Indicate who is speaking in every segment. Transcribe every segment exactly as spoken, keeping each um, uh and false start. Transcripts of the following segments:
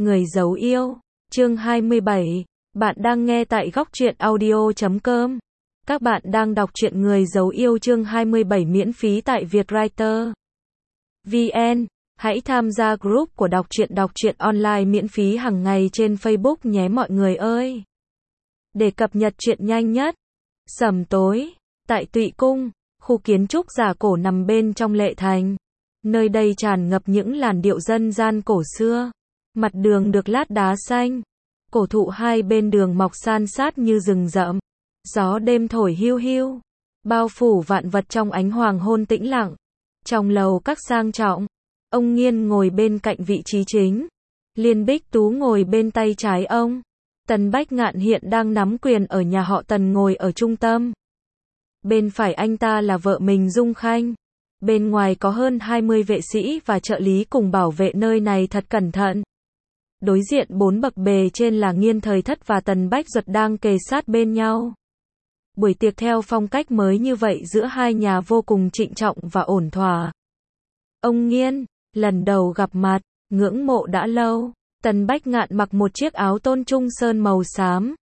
Speaker 1: Người giấu yêu, chương hai mươi bảy. Bạn đang nghe tại góc truyện audio chấm com. Các bạn đang đọc truyện Người giấu yêu chương hai mươi bảy miễn phí tại Vietwriter chấm vn. Hãy tham gia group của đọc truyện đọc truyện online miễn phí hàng ngày trên Facebook nhé mọi người ơi. Để cập nhật truyện nhanh nhất. Sẩm tối, tại Tụy Cung, khu kiến trúc giả cổ nằm bên trong Lệ Thành. Nơi đây tràn ngập những làn điệu dân gian cổ xưa. Mặt đường được lát đá xanh. Cổ thụ hai bên đường mọc san sát như rừng rậm. Gió đêm thổi hiu hiu. Bao phủ vạn vật trong ánh hoàng hôn tĩnh lặng. Trong lầu các sang trọng, ông Nghiên ngồi bên cạnh vị trí chính. Liên Bích Tú ngồi bên tay trái ông. Tần Bách Ngạn hiện đang nắm quyền ở nhà họ Tần ngồi ở trung tâm. Bên phải anh ta là vợ mình Dung Khanh. Bên ngoài có hơn hai mươi vệ sĩ và trợ lý cùng bảo vệ nơi này thật cẩn thận. Đối diện bốn bậc bề trên là Nghiên Thời Thất và Tần Bách Duật đang kề sát bên nhau. Buổi tiệc theo phong cách mới như vậy giữa hai nhà vô cùng trịnh trọng và ổn thỏa. Ông Nghiên, lần đầu gặp mặt, ngưỡng mộ đã lâu. Tần Bách Ngạn mặc một chiếc áo tôn trung sơn màu xám.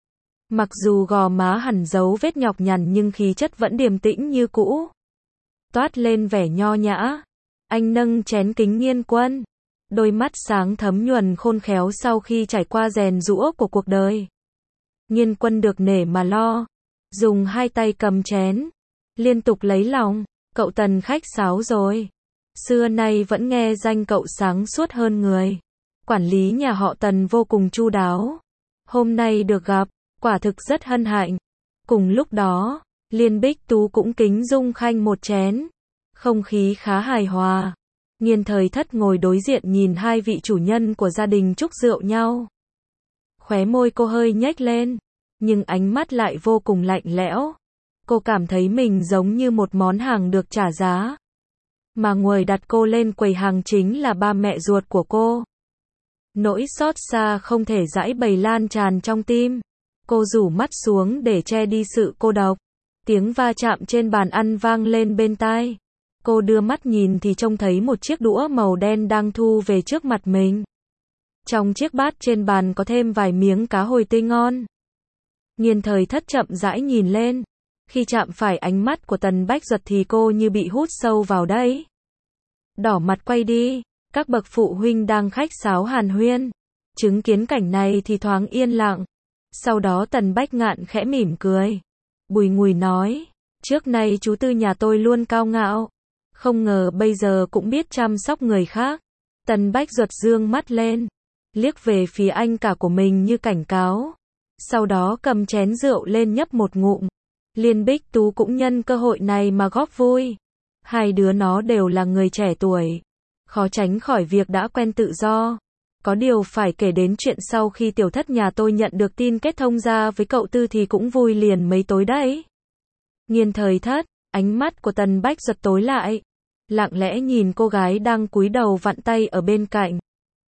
Speaker 1: Mặc dù gò má hằn dấu vết nhọc nhằn nhưng khí chất vẫn điềm tĩnh như cũ. Toát lên vẻ nho nhã. Anh nâng chén kính Nghiên Quân. Đôi mắt sáng thấm nhuần khôn khéo sau khi trải qua rèn giũa của cuộc đời. Nghiên Quân được nể mà lo. Dùng hai tay cầm chén. Liên tục lấy lòng. Cậu Tần khách sáo rồi. Xưa nay vẫn nghe danh cậu sáng suốt hơn người. Quản lý nhà họ Tần vô cùng chu đáo. Hôm nay được gặp, quả thực rất hân hạnh. Cùng lúc đó, Liên Bích Tú cũng kính Dung Khanh một chén. Không khí khá hài hòa. Nghiên Thời Thất ngồi đối diện nhìn hai vị chủ nhân của gia đình chúc rượu nhau. Khóe môi cô hơi nhếch lên, nhưng ánh mắt lại vô cùng lạnh lẽo. Cô cảm thấy mình giống như một món hàng được trả giá. Mà ngồi đặt cô lên quầy hàng chính là ba mẹ ruột của cô. Nỗi xót xa không thể giãi bày lan tràn trong tim. Cô rủ mắt xuống để che đi sự cô độc. Tiếng va chạm trên bàn ăn vang lên bên tai. Cô đưa mắt nhìn thì trông thấy một chiếc đũa màu đen đang thu về trước mặt mình. Trong chiếc bát trên bàn có thêm vài miếng cá hồi tươi ngon. Nghiên Thời Thất chậm rãi nhìn lên. Khi chạm phải ánh mắt của Tần Bách Duật thì cô như bị hút sâu vào đấy. Đỏ mặt quay đi. Các bậc phụ huynh đang khách sáo hàn huyên. Chứng kiến cảnh này thì thoáng yên lặng. Sau đó Tần Bách Ngạn khẽ mỉm cười. Bùi ngùi nói. Trước nay chú Tư nhà tôi luôn cao ngạo. Không ngờ bây giờ cũng biết chăm sóc người khác. Tần Bách Duật dương mắt lên. Liếc về phía anh cả của mình như cảnh cáo. Sau đó cầm chén rượu lên nhấp một ngụm. Liên Bích Tú cũng nhân cơ hội này mà góp vui. Hai đứa nó đều là người trẻ tuổi. Khó tránh khỏi việc đã quen tự do. Có điều phải kể đến chuyện sau khi tiểu thất nhà tôi nhận được tin kết thông ra với cậu Tư thì cũng vui liền mấy tối đấy. Nghiên Thời Thất, ánh mắt của Tần Bách Duật tối lại. Lặng lẽ nhìn cô gái đang cúi đầu vặn tay ở bên cạnh.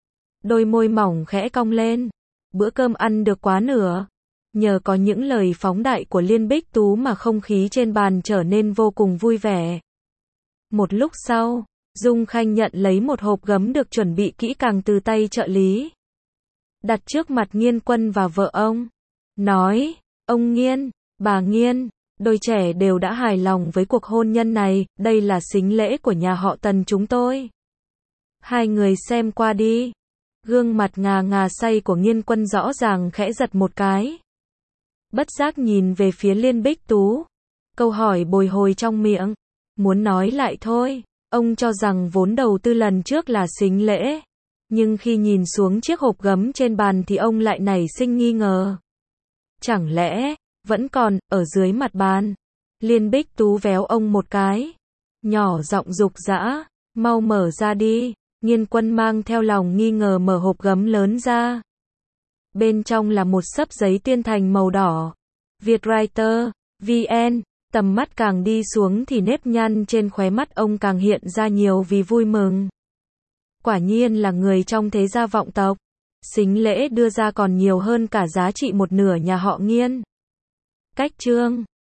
Speaker 1: Đôi môi mỏng khẽ cong lên. Bữa cơm ăn được quá nửa. Nhờ có những lời phóng đại của Liên Bích Tú mà không khí trên bàn trở nên vô cùng vui vẻ. Một lúc sau, Dung Khanh nhận lấy một hộp gấm được chuẩn bị kỹ càng từ tay trợ lý. Đặt trước mặt Nghiên Quân và vợ ông. Nói, ông Nghiên, bà Nghiên, đôi trẻ đều đã hài lòng với cuộc hôn nhân này, đây là sính lễ của nhà họ Tần chúng tôi. Hai người xem qua đi. Gương mặt ngà ngà say của Nghiên Quân rõ ràng khẽ giật một cái. Bất giác nhìn về phía Liên Bích Tú. Câu hỏi bồi hồi trong miệng. Muốn nói lại thôi. Ông cho rằng vốn đầu tư lần trước là sính lễ. Nhưng khi nhìn xuống chiếc hộp gấm trên bàn thì ông lại nảy sinh nghi ngờ. Chẳng lẽ, vẫn còn, ở dưới mặt bàn. Liên Bích Tú véo ông một cái. Nhỏ giọng giục giã, mau mở ra đi. Nghiên Quân mang theo lòng nghi ngờ mở hộp gấm lớn ra. Bên trong là một xấp giấy tuyên thành màu đỏ. Vietwriter chấm vn. Tầm mắt càng đi xuống thì nếp nhăn trên khóe mắt ông càng hiện ra nhiều vì vui mừng. Quả nhiên là người trong thế gia vọng tộc. Sính lễ đưa ra còn nhiều hơn cả giá trị một nửa nhà họ Nghiên. Cách chương